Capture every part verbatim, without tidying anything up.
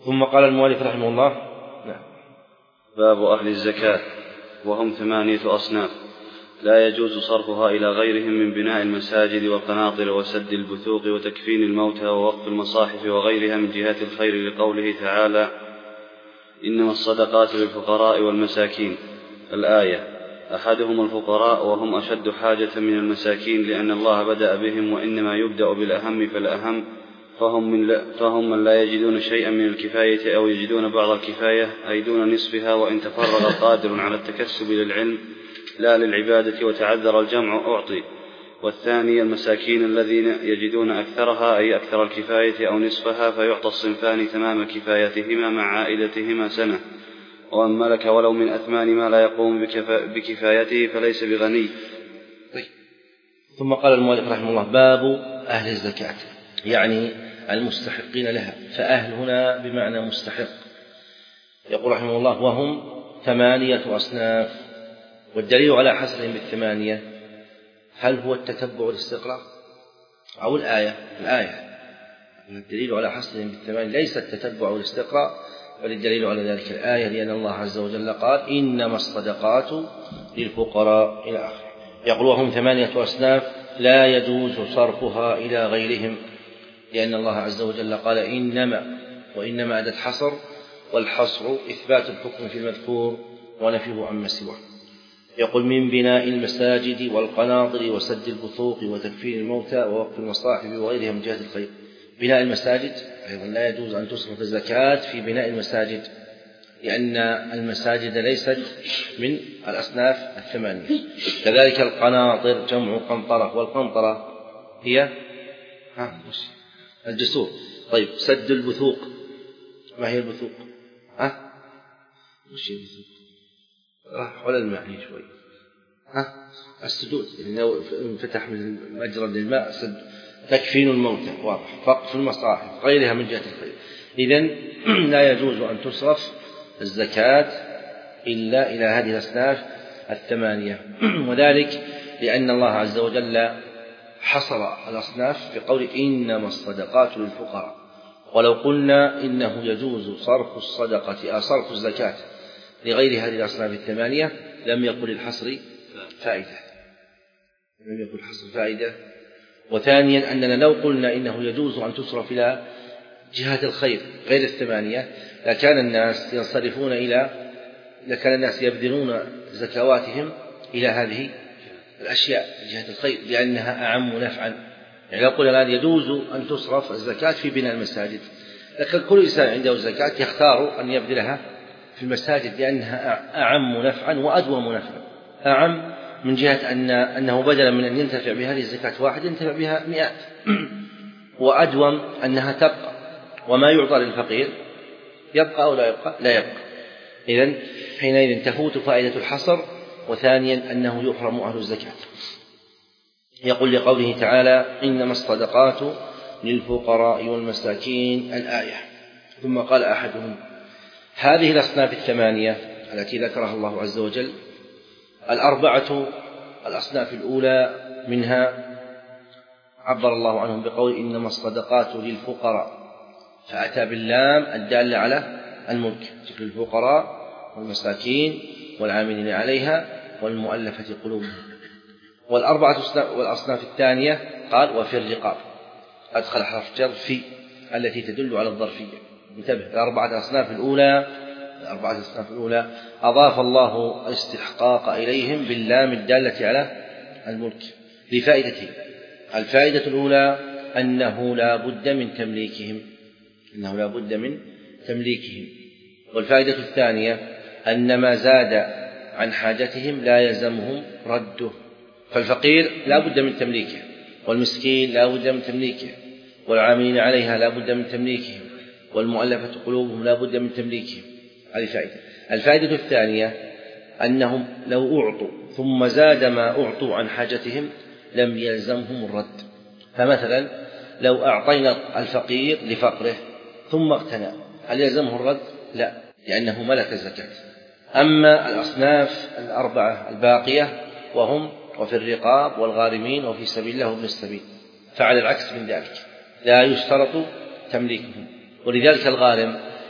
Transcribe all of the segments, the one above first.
ثم قال المؤلف رحمه الله: نعم. باب أهل الزكاة، وهم ثمانية أصناف لا يجوز صرفها إلى غيرهم من بناء المساجد والقناطر وسد البثوق وتكفين الموتى ووقف المصاحف وغيرها من جهات الخير، لقوله تعالى: إنما الصدقات للفقراء والمساكين. الآية. أحدهم الفقراء، وهم أشد حاجة من المساكين، لأن الله بدأ بهم، وإنما يبدأ بالأهم فالأهم، فهم من, لا فهم من لا يجدون شيئا من الكفاية أو يجدون بعض الكفاية أي دون نصفها، وإن تفرغ قادر على التكسب للعلم لا للعبادة وتعذر الجمع أعطي. والثاني المساكين الذين يجدون أكثرها أي أكثر الكفاية أو نصفها، فيعطى الصنفان تمام كفايتهما مع عائلتهما سنة. ومن ملك ولو من أثمان ما لا يقوم بكفايته فليس بغني. طيب. ثم قال المؤلف رحمه الله: باب أهل الزكاة، يعني المستحقين لها. فأهل هنا بمعنى مستحق. يقول رحمه الله: وهم ثمانية أصناف. والدليل على حصرهم بالثمانية هل هو التتبع والاستقراء أو الآية؟ الآية. الدليل على حصرهم بالثمانية ليس التتبع والاستقراء، بل الدليل على ذلك الآية، لأن الله عز وجل قال: إنما الصدقات للفقراء إلى آخره. يقول: وهم ثمانية أصناف لا يجوز صرفها إلى غيرهم، لأن الله عز وجل قال: إنما، وإنما أداة حصر، والحصر إثبات الحكم في المذكور ونفيه عما سواه. يقول: من بناء المساجد والقناطر وسد البثوق وتكفين الموتى ووقف المصاحف وغيرها من جهة الخير. بناء المساجد أيضا لا يجوز أن تصرف الزكاة في بناء المساجد، لأن المساجد ليست من الأصناف الثمانية. كذلك القناطر جمع قنطرة، والقنطرة هي الجسور. طيب، سد البثوق، ما هي البثوق؟ ها؟ وش هي البثوق؟ راح ولا المعنى شوي. ها؟ السدود، لو انفتح من مجرى للماء سد. تكفين الموتى واضح، وقف المصاحف، غيرها من جهة الخير. إذن لا يجوز أن تصرف الزكاة إلا إلى هذه الأصناف الثمانية. وذلك لأن الله عز وجل حصر الأصناف بقول: إنما الصدقات للفقراء. ولو قلنا إنه يجوز صرف الصدقة أو صرف الزكاة لغير هذه الأصناف الثمانية لم يكن للحصر فائدة لم يكن الحصر فائدة. وثانيا أننا لو قلنا إنه يجوز أن تصرف إلى جهات الخير غير الثمانية لكان الناس ينصرفون إلى لكان الناس يبذلون زكواتهم إلى هذه الأشياء جهة الخير، لأنها أعم نفعا. يعني لو قلنا الآن يجوز أن تصرف الزكاة في بناء المساجد، لكن كل إنسان عنده زكاة يختار أن يبذلها في المساجد، لأنها أعم نفعا وأدوم نفعا. أعم من جهة أن أنه بدلا من أن ينتفع بهذه الزكاة واحد ينتفع بها مئات، وأدوم أنها تبقى، وما يعطى للفقير يبقى أو لا يبقى لا يبقى. إذن حينئذ تفوت فائدة الحصر. وثانيا أنه يحرم أهل الزكاة. يقول لقوله تعالى: إنما الصدقات للفقراء والمساكين. الآية. ثم قال أحدهم: هذه الأصناف الثمانية التي ذكرها الله عز وجل الأربعة الأصناف الأولى منها عبر الله عنهم بقول: إنما الصدقات للفقراء، فأتى باللام الدالة على الملك، للفقراء والمساكين والعاملين عليها والمؤلفة قلوبهم. والأربعة والأصناف الثانية قال: وفي الرقاب، أدخل حرف جر في التي تدل على الظرفية. انتبه، الأربعة أصناف الأولى الأربعة أصناف الأولى أضاف الله استحقاق إليهم باللام الدالة على الملك لفائدته. الفائدة الأولى أنه لا بد من تمليكهم أنه لا بد من تمليكهم والفائدة الثانية أن ما زاد عن حاجتهم لا يلزمهم رده. فالفقير لا بد من تمليكه، والمسكين لا بد من تمليكه، والعاملين عليها لا بد من تمليكهم، والمؤلفة قلوبهم لا بد من تمليكهم. هذه فائدة. الفائدة الثانية أنهم لو أعطوا ثم زاد ما أعطوا عن حاجتهم لم يلزمهم الرد. فمثلا لو أعطينا الفقير لفقره ثم اغتنى هل يلزمه الرد؟ لا، لأنه ملك الزكاة. أما الأصناف الأربعة الباقية وهم وفي الرقاب والغارمين وفي سبيل الله وابن السبيل فعلى العكس من ذلك لا يشترط تمليكهم. ولذلك الغارم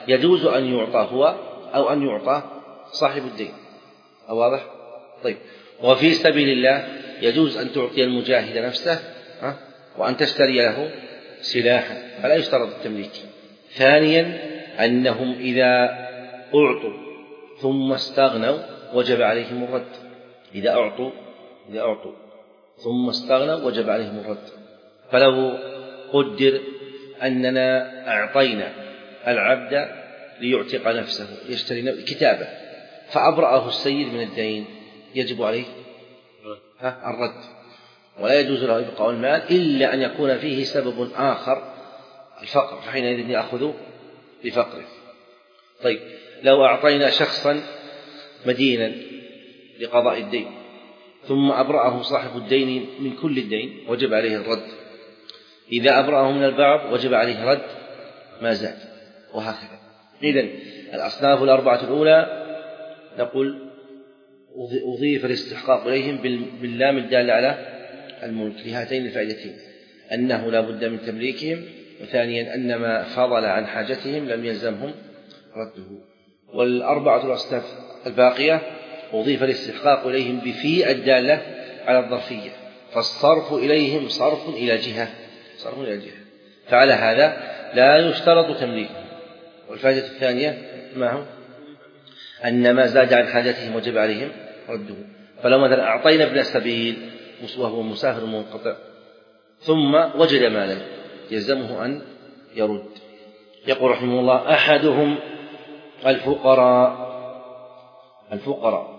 يجوز أن يعطى هو أو أن يعطى صاحب الدين. واضح؟ طيب، وفي سبيل الله يجوز أن تعطي المجاهد نفسه وأن تشتري له سلاحا، فلا يشترط التمليك. ثانيا أنهم إذا أعطوا ثم استغنوا وجب عليهم الرد. إذا أعطوا إذا أعطوا ثم استغنوا وجب عليهم الرد. فلو قدر أننا أعطينا العبد ليعتق نفسه يشتري كتابه فأبرأه السيد من الدين، يجب عليه الرد، ولا يجوز له إبقاء المال إلا أن يكون فيه سبب آخر، الفقر، فحينئذ يأخذ بفقره. طيب، لو أعطينا شخصا مدينا لقضاء الدين ثم أبرأه صاحب الدين من كل الدين وجب عليه الرد. إذا أبرأه من البعض وجب عليه رد ما زاد، وهكذا. إذن الأصناف الأربعة الأولى نقول أضيف الاستحقاق إليهم باللام الدالة على الملك لهاتين الفائدتين: أنه لا بد من تمليكهم، وثانيا أن ما فضل عن حاجتهم لم يلزمهم رده. والأربعة الأصناف الباقية أضيف الاستحقاق إليهم بفي الدالة على الظرفية، فالصرف إليهم صرف إلى جهة صرف إلى جهة فعلى هذا لا يشترط تمليكهم. والفائدة الثانية ما هو؟ أن ما زاد عن حاجتهم وجب عليهم رده. فلو مثلا أعطينا ابن السبيل وهو مسافر منقطع ثم وجد مالا يلزمه أن يرد. يقول رحمه الله: أحدهم الفقراء. الفقراء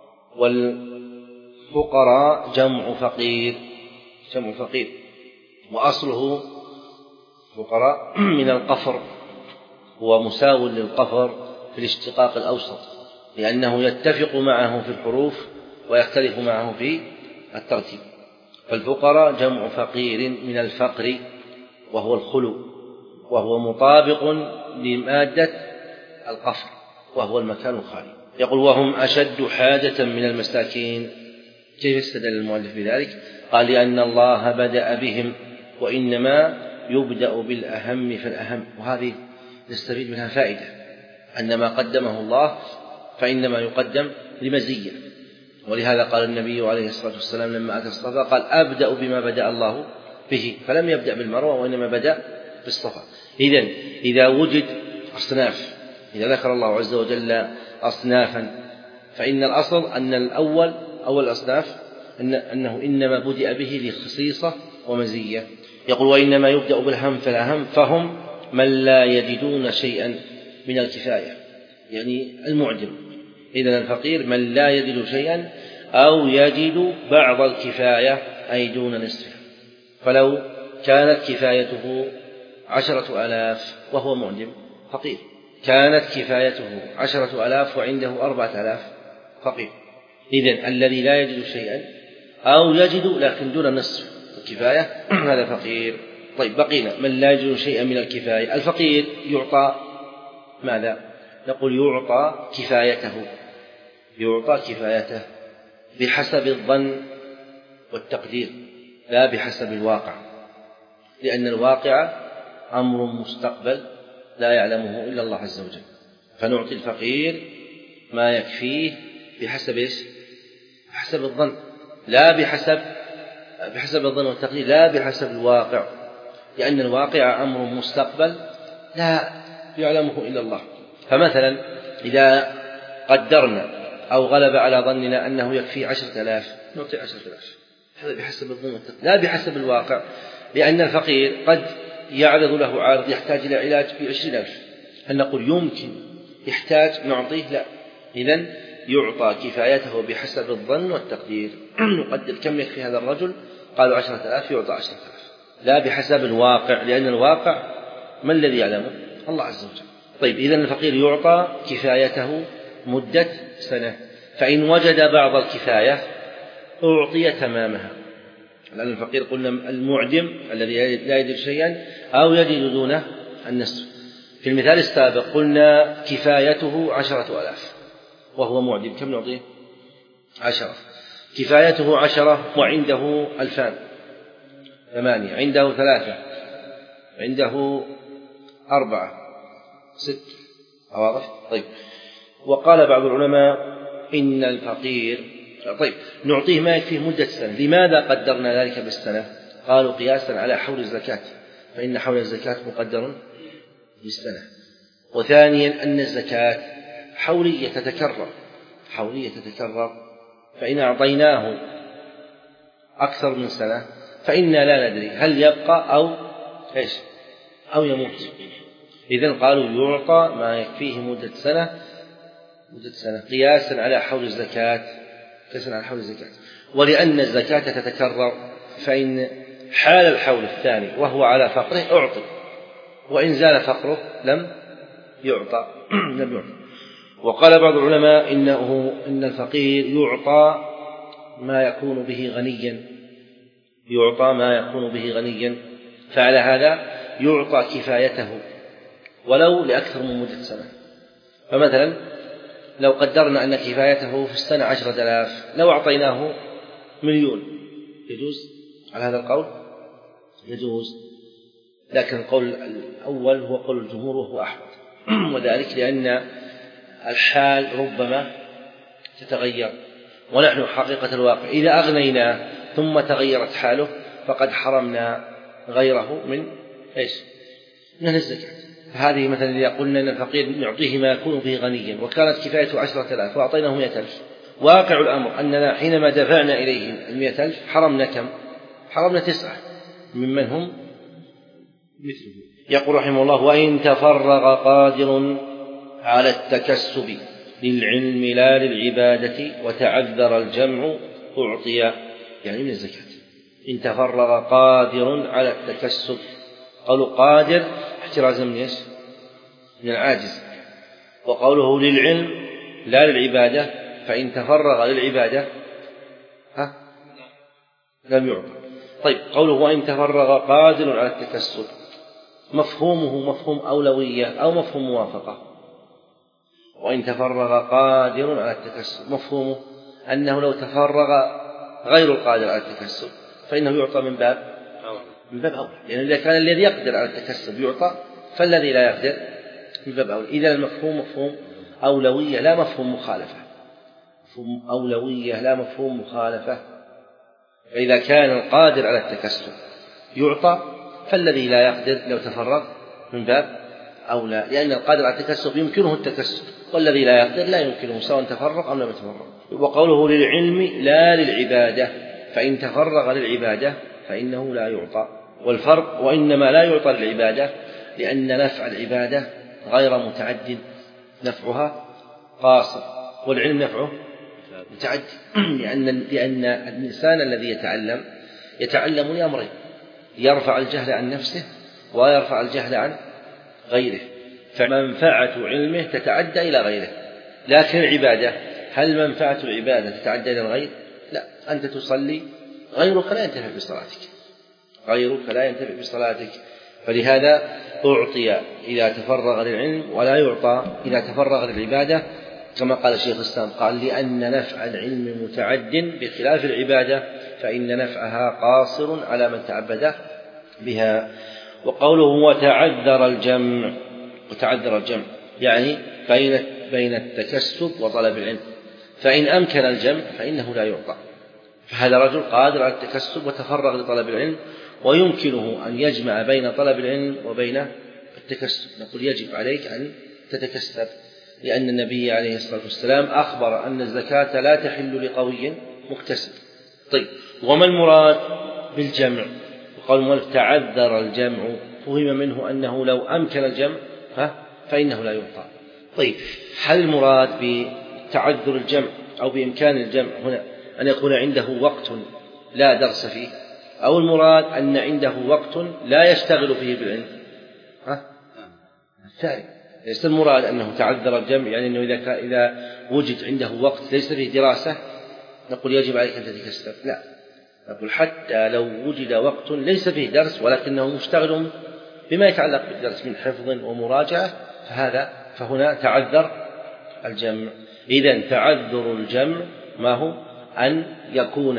والفقراء جمع فقير جمع فقير وأصله فقراء من القفر، هو مساو للقفر في الاشتقاق الأوسط، لأنه يتفق معه في الحروف ويختلف معه في الترتيب. فالفقراء جمع فقير من الفقر وهو الخلو، وهو مطابق لمادة القفر وهو المكان الخالي. يقول: وهم أشد حاجة من المساكين. كيف استدل المؤلف بذلك؟ قال: لأن الله بدأ بهم، وإنما يبدأ بالأهم فالأهم. وهذه نستفيد منها فائدة، أن ما قدمه الله فإنما يقدم لمزية. ولهذا قال النبي عليه الصلاة والسلام لما أتى الصفا قال: أبدأ بما بدأ الله به، فلم يبدأ بالمروة وإنما بدأ بالصفا. إذن إذا وجد أصناف، إذا ذكر الله عز وجل أصنافا، فإن الأصل أن الأول أول الأصناف إن أنه إنما بدأ به لخصيصة ومزية. يقول: وإنما يبدأ بالهم فالأهم، فهم من لا يجدون شيئا من الكفاية، يعني المعدم. إذن الفقير من لا يجد شيئا أو يجد بعض الكفاية أي دون نصفها. فلو كانت كفايته عشرة آلاف وهو معدم فقير، كانت كفايته عشرة آلاف وعنده أربعة آلاف فقير. إذن الذي لا يجد شيئا أو يجد لكن دون نصف الكفاية هذا فقير. طيب، بقينا من لا يجد شيئا من الكفاية. الفقير يعطى ماذا؟ نقول يعطى كفايته يعطى كفايته بحسب الظن والتقدير، لا بحسب الواقع، لأن الواقع أمر مستقبل لا يعلمه إلا الله عز وجل. فنعطي الفقير ما يكفيه بحسب إيش؟ بحسب الظن، لا بحسب بحسب الظن والتقدير، لا بحسب الواقع، لأن الواقع أمر مستقبل لا يعلمه إلا الله. فمثلا إذا قدرنا أو غلب على ظننا أنه يكفي عشرة آلاف نعطي عشرة آلاف، هذا بحسب الظن والتقدير لا بحسب الواقع، لأن الفقير قد يعرض له عارض يحتاج إلى علاج بعشرين ألف، هل نقول يمكن يحتاج نعطيه؟ لا. إذن يعطى كفايته بحسب الظن والتقدير. نقدر كم يكفي هذا الرجل، قالوا عشرة آلاف، يعطى عشرة آلاف، لا بحسب الواقع، لأن الواقع ما الذي يعلمه؟ الله عز وجل. طيب، إذن الفقير يعطى كفايته مدة سنة، فإن وجد بعض الكفاية أعطي تمامها، لأن الفقير قلنا المعدم الذي لا يجد شيئا أو يجد دون النصف. في المثال السابق قلنا كفايته عشرة آلاف وهو معدم، كم نعطيه؟ عشرة. كفايته عشرة وعنده ألفان، ثمانية، عنده ثلاثة، عنده أربعة، ست، واضح؟ طيب. وقال بعض العلماء إن الفقير طيب نعطيه ما يكفيه مدة سنة. لماذا قدرنا ذلك بالسنة؟ قالوا قياسا على حول الزكاة، فإن حول الزكاة مقدر بالسنة. وثانيا أن الزكاة حولية تتكرر حولية تتكرر فإن أعطيناه أكثر من سنة فإنا لا ندري هل يبقى أو إيش أو يموت. إذن قالوا يعطى ما يكفيه مدة سنة مدة سنة قياسا على حول الزكاة قياسا على حول الزكاة. ولأن الزكاة تتكرر فإن حال الحول الثاني وهو على فقره أعطي، وإن زال فقره لم يعطى لم يعطى. وقال بعض العلماء إنه إن الفقير يعطى ما يكون به غنيا يعطى ما يكون به غنيا فعلى هذا يعطى كفايته ولو لأكثر من مدة سنة. فمثلا لو قدرنا أن كفايته في السنة عشرة آلاف لو أعطيناه مليون يجوز على هذا القول؟ يجوز، لكن القول الأول هو قول الجمهور وهو أحوط وذلك لأن الحال ربما تتغير، ونحن حقيقة الواقع إذا أغنيناه ثم تغيرت حاله فقد حرمنا غيره من إيش؟ من الزكاة. فهذه مثلا إذا قلنا أن الفقير نعطيه ما يكون به غنيا وكانت كفايته عشرة آلاف وأعطيناه مئة ألف، واقع الأمر أننا حينما دفعنا إليهم المئة ألف حرمنا كم؟ حرمنا تسعة ممن هم مثله. يقول رحمه الله: وإن تفرغ قادر على التكسب للعلم لا للعبادة وتعذر الجمع أعطي، يعني من الزكاة. إن تفرغ قادر على التكسب، قالوا قادر احترازا من ايش؟ من العاجز. وقوله للعلم لا للعبادة، فإن تفرغ للعبادة ها لم يعطى. طيب قوله وإن تفرغ قادر على التكسب مفهومه مفهوم أولوية أو مفهوم موافقة؟ وإن تفرغ قادر على التكسب مفهومه أنه لو تفرغ غير القادر على التكسب فإنه يعطى من باب من باب أولى، لأن يعني إذا كان الذي يقدر على التكسب يعطى فالذي لا يقدر من باب أولى. إذا المفهوم مفهوم أولوية لا مفهوم مخالفة، مفهوم أولوية لا مفهوم مخالفة. فإذا كان القادر على التكسب يعطى فالذي لا يقدر لو تفرغ من باب أولى، لأن القادر على التكسب يمكنه التكسب والذي لا يقدر لا يمكنه سواء تفرغ أو لم يتفرغ. وقوله للعلم لا للعبادة، فإن تفرغ للعبادة فإنه لا يعطى. والفرق وإنما لا يعطى للعبادة لأن نفع العبادة غير متعد، نفعها قاصر، والعلم نفعه متعد. لأن لأن الإنسان الذي يتعلم يتعلم لأمرين: يرفع الجهل عن نفسه ويرفع الجهل عن غيره، فمنفعة علمه تتعدى إلى غيره. لكن العبادة هل منفعة العبادة تتعدى إلى الغير؟ لا، أنت تصلي غيرك لا ينتفع بصلاتك غيرك لا ينتفع بصلاتك فلهذا أعطي إذا تفرغ للعلم ولا يعطى إذا تفرغ للعبادة، كما قال الشيخ الإسلام قال: لأن نفع العلم متعد بخلاف العبادة فإن نفعها قاصر على من تعبد بها. وقوله وتعذر الجمع، وتعذر الجمع يعني بين بين التكسب وطلب العلم، فإن أمكن الجمع فإنه لا يعطى. فهذا رجل قادر على التكسب وتفرغ لطلب العلم ويمكنه أن يجمع بين طلب العلم وبين التكسب، نقول يجب عليك أن تتكسب، لأن النبي عليه الصلاة والسلام أخبر أن الزكاة لا تحل لقوي مكتسب. طيب وما المراد بالجمع؟ وقال المؤلف تعذر الجمع، فهم منه أنه لو أمكن الجمع فإنه لا يعطى. طيب هل المراد بتعذر الجمع أو بإمكان الجمع هنا أن يكون عنده وقت لا درس فيه، أو المراد أن عنده وقت لا يشتغل فيه بالعلم؟ ها؟ الثاني. ليس المراد أنه تعذر الجمع يعني أنه إذا إذا وجد عنده وقت ليس فيه دراسة نقول يجب عليك أن تتكسب، لا، نقول حتى لو وجد وقت ليس فيه درس ولكنه مشتغل بما يتعلق بالدرس من حفظ ومراجعة فهذا فهنا تعذر الجمع. إذن تعذر الجمع ما هو؟ أن يكون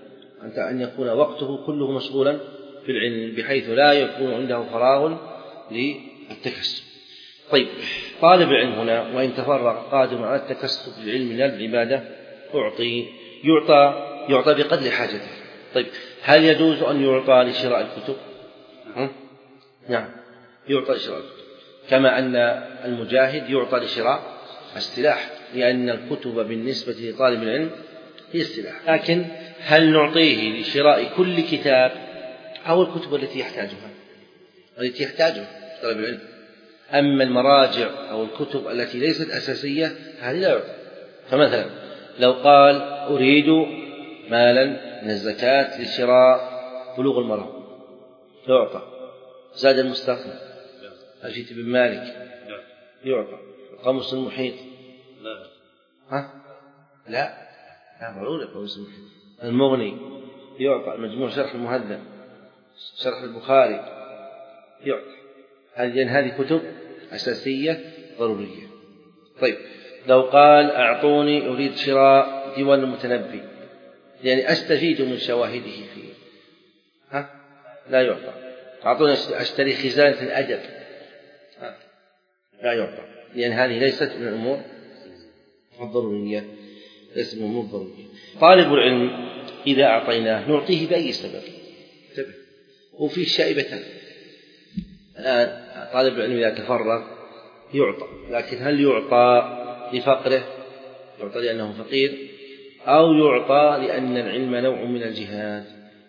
أن يكون وقته كله مشغولا في العلم بحيث لا يكون عنده فراغ للتكسب. طيب، طالب العلم هنا وإن تفرغ قادر على التكسب للعلم لا العبادة أعطي يعطى يعطى بقدر حاجته. طيب، هل يجوز أن يعطى لشراء الكتب؟ نعم، يعطى لشراء الكتب، كما أن المجاهد يعطى لشراء السلاح، لأن الكتب بالنسبة لطالب العلم هي السلاح. لكن هل نعطيه لشراء كل كتاب أو الكتب التي يحتاجها التي يحتاجها طالب العلم؟ أما المراجع أو الكتب التي ليست أساسية هذه لا يعطى. فمثلا لو قال أريد مالا من الزكاة لشراء بلوغ المرام يعطى. زاد المستقنع ألفية بن مالك يعطى. القاموس المحيط لا ها لا لا معلومة. القاموس المحيط المغني يعطى. المجموع شرح المهذب شرح البخاري يعطى. لأن هذه كتب أساسية ضرورية. طيب، لو قال أعطوني أريد شراء ديوان المتنبي يعني أستفيد من شواهده فيه ها لا يعطى. أعطوني أشتري خزانة الأدب ها لا يعطى، لأن هذه ليست من الأمور الضرورية ليست من الأمور الضرورية. طالب العلم إذا أعطيناه نعطيه بأي سبب. وفي شائبتان الآن. طالب العلم إذا تفرغ يعطى، لكن هل يعطى لفقره؟ يعطى لأنه فقير، أو يعطى لأن العلم نوع من الجهاد؟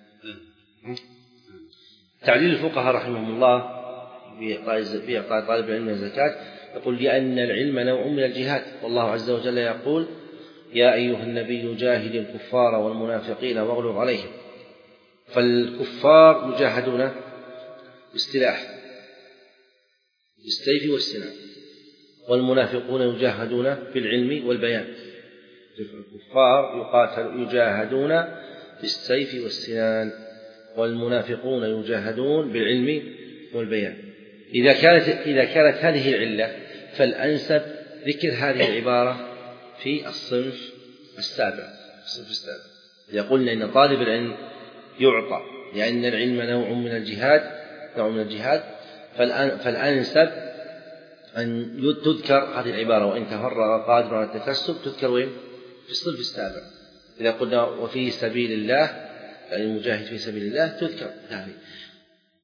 تعليل الفقهاء رحمهم الله بإعطاء طالب العلم الزكاة يقول لأن العلم نوع من الجهاد، والله عز وجل يقول يا أيها النبي جاهد الكفار والمنافقين واغلظ عليهم. فالكفار يجاهدون بالسلاح بالسيف والسنان، والمنافقون يجاهدون بالعلم والبيان. الكفار يقاتل يجاهدون بالسيف والسنان، والمنافقون يجاهدون بالعلم والبيان. إذا كانت إذا كانت هذه العلة فالأنسب ذكر هذه العبارة في الصنف السابع. الصنف السابع إذا قلنا إن طالب العلم يعطى لأن العلم نوع من الجهاد نوع من الجهاد فالأنسب أن تذكر هذه العبارة وإن تفرغ قادر على التكسب تذكر وين؟ في الصنف السابع. إذا قلنا وفي سبيل الله يعني المجاهد في سبيل الله تذكر هذه.